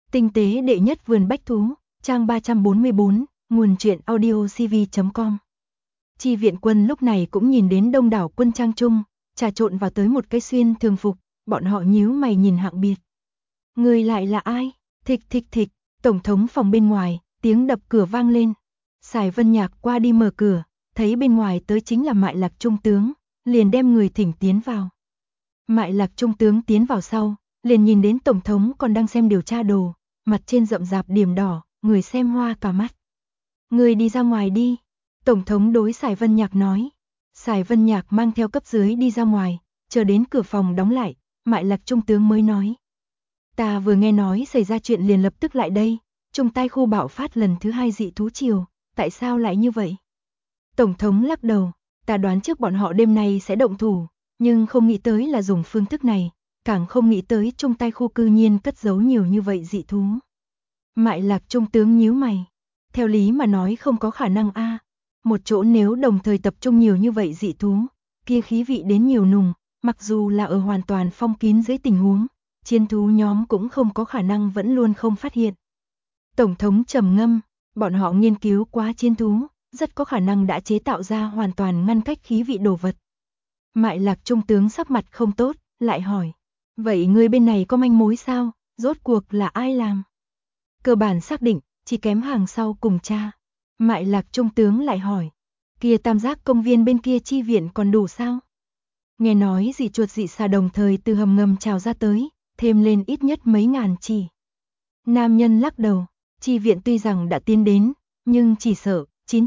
Tinh tế đệ nhất vườn bách thú, trang 344, nguồn truyện audiocv.com. Chi viện quân lúc này cũng nhìn đến đông đảo quân trang trung, trà trộn vào tới một cái xuyên thường phục, bọn họ nhíu mày nhìn Hạng Biệt. Người lại là ai? Thịch thịch thịch, tổng thống phòng bên ngoài, tiếng đập cửa vang lên. Sài Vân Nhạc qua đi mở cửa, thấy bên ngoài tới chính là Mại Lạc trung tướng, liền đem người thỉnh tiến vào. Mại Lạc trung tướng tiến vào sau, liền nhìn đến tổng thống còn đang xem điều tra đồ, mặt trên rậm rạp điểm đỏ, người xem hoa cả mắt. Người đi ra ngoài đi, tổng thống đối Sài Vân Nhạc nói. Sài Vân Nhạc mang theo cấp dưới đi ra ngoài, chờ đến cửa phòng đóng lại, Mại Lạc trung tướng mới nói. Ta vừa nghe nói xảy ra chuyện liền lập tức lại đây, Trung Tai khu bạo phát lần thứ 2 dị thú triều, tại sao lại như vậy? Tổng thống lắc đầu, ta đoán trước bọn họ đêm nay sẽ động thủ, nhưng không nghĩ tới là dùng phương thức này, càng không nghĩ tới Trung Tai khu cư nhiên cất giấu nhiều như vậy dị thú. Mại Lạc trung tướng nhíu mày, theo lý mà nói không có khả năng a, một chỗ nếu đồng thời tập trung nhiều như vậy dị thú, kia khí vị đến nhiều nùng, mặc dù là ở hoàn toàn phong kín dưới tình huống, chiến thú nhóm cũng không có khả năng vẫn luôn không phát hiện. Tổng thống trầm ngâm, bọn họ nghiên cứu quá chiến thú, rất có khả năng đã chế tạo ra hoàn toàn ngăn cách khí vị đồ vật. Mại Lạc trung tướng sắc mặt không tốt, lại hỏi, vậy người bên này có manh mối sao, rốt cuộc là ai làm? Cơ bản xác định, chỉ kém hàng sau cùng tra. Mại Lạc trung tướng lại hỏi, kia Tam Giác công viên bên kia chi viện còn đủ sao? Nghe nói dị chuột dị xà đồng thời từ hầm ngầm trào ra tới, thêm lên ít nhất mấy ngàn chỉ. Nam nhân lắc đầu, chi viện tuy rằng đã tiến đến, nhưng chỉ sợ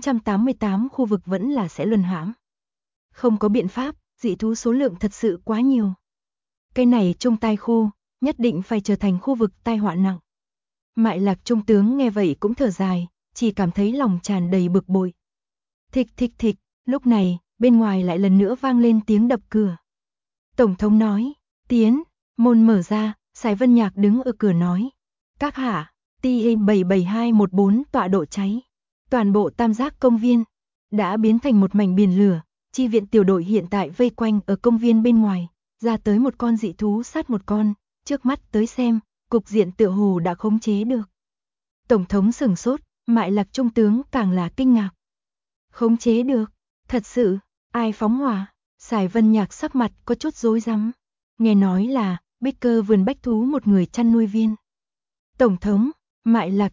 988 khu vực vẫn là sẽ luân hãm. Không có biện pháp, dị thú số lượng thật sự quá nhiều. Cái này Trung Tai khu, nhất định phải trở thành khu vực tai họa nặng. Mại Lạc trung tướng nghe vậy cũng thở dài, chỉ cảm thấy lòng tràn đầy bực bội. Thịch thịch thịch, lúc này, bên ngoài lại lần nữa vang lên tiếng đập cửa. Tổng thống nói, tiến, môn mở ra, Sài Vân Nhạc đứng ở cửa nói. Các hạ, TE77214 tọa độ cháy. Toàn bộ Tam Giác công viên đã biến thành một mảnh biển lửa, chi viện tiểu đội hiện tại vây quanh ở công viên bên ngoài, ra tới một con dị thú sát một con, trước mắt tới xem, cục diện tựa hồ đã khống chế được. Tổng thống sửng sốt, Mại Lạc trung tướng càng là kinh ngạc. Khống chế được, thật sự, ai phóng hỏa? Sài Vân Nhạc sắc mặt có chút rối rắm. Nghe nói là Baker vườn bách thú một người chăn nuôi viên. Tổng thống, Mại Lạc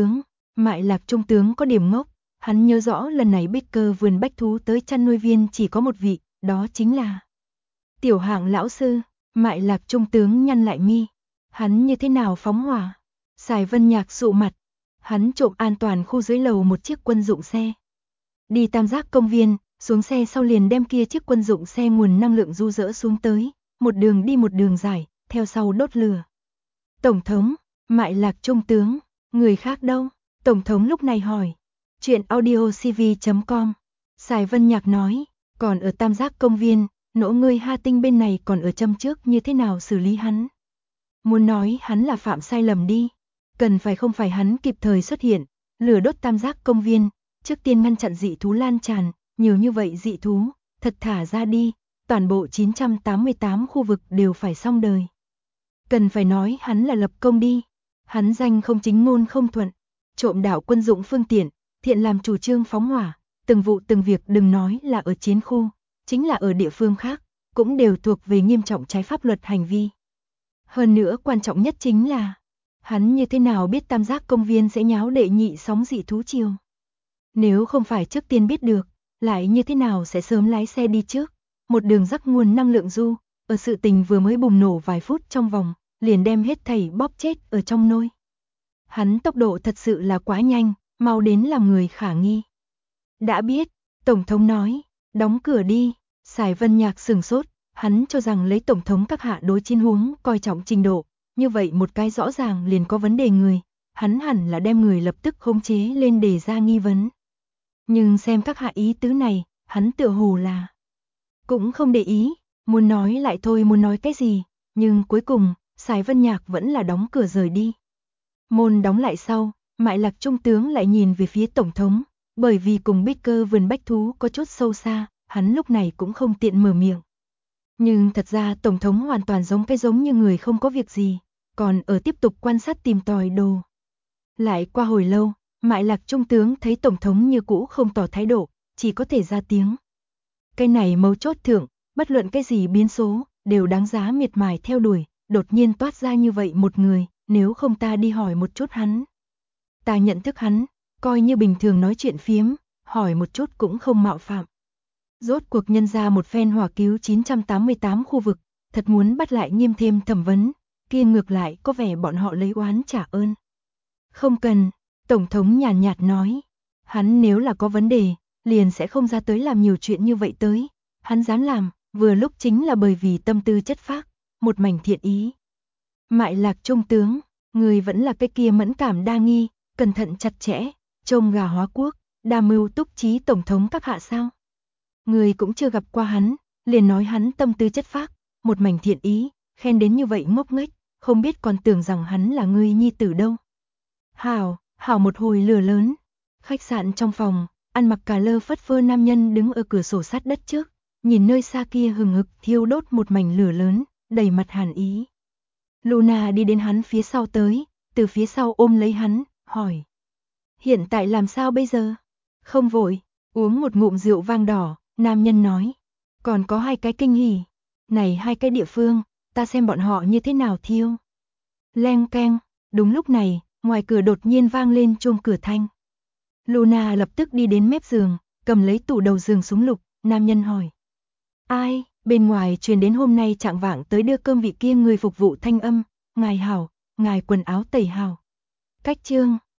trung tướng có điểm ngốc, hắn nhớ rõ lần này Baker vườn bách thú tới chăn nuôi viên chỉ có một vị, đó chính là Tiểu Hạng lão sư. Mại Lạc trung tướng nhăn lại mi, hắn như thế nào phóng hỏa? Sài Vân Nhạc sụ mặt, hắn trộm an toàn khu dưới lầu một chiếc quân dụng xe. Đi Tam Giác công viên, xuống xe sau liền đem kia chiếc quân dụng xe nguồn năng lượng du dỡ xuống tới, một đường đi một đường dài, theo sau đốt lửa. Tổng thống, Mại Lạc trung tướng, người khác đâu? Tổng thống lúc này hỏi. Chuyện audiocv.com. Sài Vân Nhạc nói, còn ở Tam Giác công viên, nỗ ngươi Ha Tinh bên này còn ở châm trước như thế nào xử lý hắn? Muốn nói hắn là phạm sai lầm đi, cần phải không phải hắn kịp thời xuất hiện, lửa đốt Tam Giác công viên, trước tiên ngăn chặn dị thú lan tràn, nhiều như vậy dị thú, thật thả ra đi, toàn bộ 988 khu vực đều phải xong đời. Cần phải nói hắn là lập công đi, hắn danh không chính ngôn không thuận, trộm đảo quân dụng phương tiện, thiện làm chủ trương phóng hỏa, từng vụ từng việc đừng nói là ở chiến khu, chính là ở địa phương khác, cũng đều thuộc về nghiêm trọng trái pháp luật hành vi. Hơn nữa quan trọng nhất chính là, hắn như thế nào biết Tam Giác công viên sẽ nháo đệ nhị sóng dị thú triều? Nếu không phải trước tiên biết được, lại như thế nào sẽ sớm lái xe đi trước, một đường rắc nguồn năng lượng du, ở sự tình vừa mới bùng nổ vài phút trong vòng, liền đem hết thảy bóp chết ở trong nôi. Hắn tốc độ thật sự là quá nhanh, mau đến làm người khả nghi. Đã biết, Tổng thống nói, đóng cửa đi. Sài Vân Nhạc sửng sốt, hắn cho rằng lấy Tổng thống các hạ đối chiến huống coi trọng trình độ, như vậy một cái rõ ràng liền có vấn đề người, hắn hẳn là đem người lập tức khống chế lên đề ra nghi vấn. Nhưng xem các hạ ý tứ này, hắn tựa hồ là cũng không để ý, muốn nói lại thôi muốn nói cái gì, nhưng cuối cùng, Sài Vân Nhạc vẫn là đóng cửa rời đi. Môn đóng lại sau, Mại Lạc trung tướng lại nhìn về phía Tổng thống, bởi vì cùng Baker vườn bách thú có chút sâu xa, hắn lúc này cũng không tiện mở miệng. Nhưng thật ra Tổng thống hoàn toàn giống như người không có việc gì, còn ở tiếp tục quan sát tìm tòi đồ. Lại qua hồi lâu, Mại Lạc trung tướng thấy tổng thống như cũ không tỏ thái độ, chỉ có thể ra tiếng. Cái này mấu chốt thượng, bất luận cái gì biến số, đều đáng giá miệt mài theo đuổi, đột nhiên toát ra như vậy một người, nếu không ta đi hỏi một chút hắn. Ta nhận thức hắn, coi như bình thường nói chuyện phiếm, hỏi một chút cũng không mạo phạm. Rốt cuộc nhân ra một phen hỏa cứu 988 khu vực, thật muốn bắt lại nghiêm thêm thẩm vấn, kia ngược lại có vẻ bọn họ lấy oán trả ơn. Không cần, Tổng thống nhàn nhạt nói, hắn nếu là có vấn đề, liền sẽ không ra tới làm nhiều chuyện như vậy tới, hắn dám làm, vừa lúc chính là bởi vì tâm tư chất phác, một mảnh thiện ý. Mại Lạc trung tướng, người vẫn là cái kia mẫn cảm đa nghi, cẩn thận chặt chẽ, trông gà hóa quốc, đa mưu túc trí tổng thống các hạ sao. Người cũng chưa gặp qua hắn, liền nói hắn tâm tư chất phác, một mảnh thiện ý, khen đến như vậy ngốc nghếch, không biết còn tưởng rằng hắn là người nhi tử đâu. Hảo một hồi lửa lớn, khách sạn trong phòng, ăn mặc cà lơ phất phơ nam nhân đứng ở cửa sổ sát đất trước, nhìn nơi xa kia hừng hực thiêu đốt một mảnh lửa lớn, đầy mặt hàn ý. Luna đi đến hắn phía sau tới, từ phía sau ôm lấy hắn, hỏi. Hiện tại làm sao bây giờ? Không vội, uống một ngụm rượu vang đỏ, nam nhân nói. Còn có 2 cái kinh hỉ. Này 2 cái địa phương, ta xem bọn họ như thế nào thiêu. Leng keng, đúng lúc này, ngoài cửa đột nhiên vang lên chuông cửa thanh. Luna lập tức đi đến mép giường, cầm lấy tủ đầu giường súng lục, nam nhân hỏi. Ai, bên ngoài truyền đến hôm nay trạng vạng tới đưa cơm vị kia người phục vụ thanh âm, ngài hảo, ngài quần áo tẩy hảo. Cách chương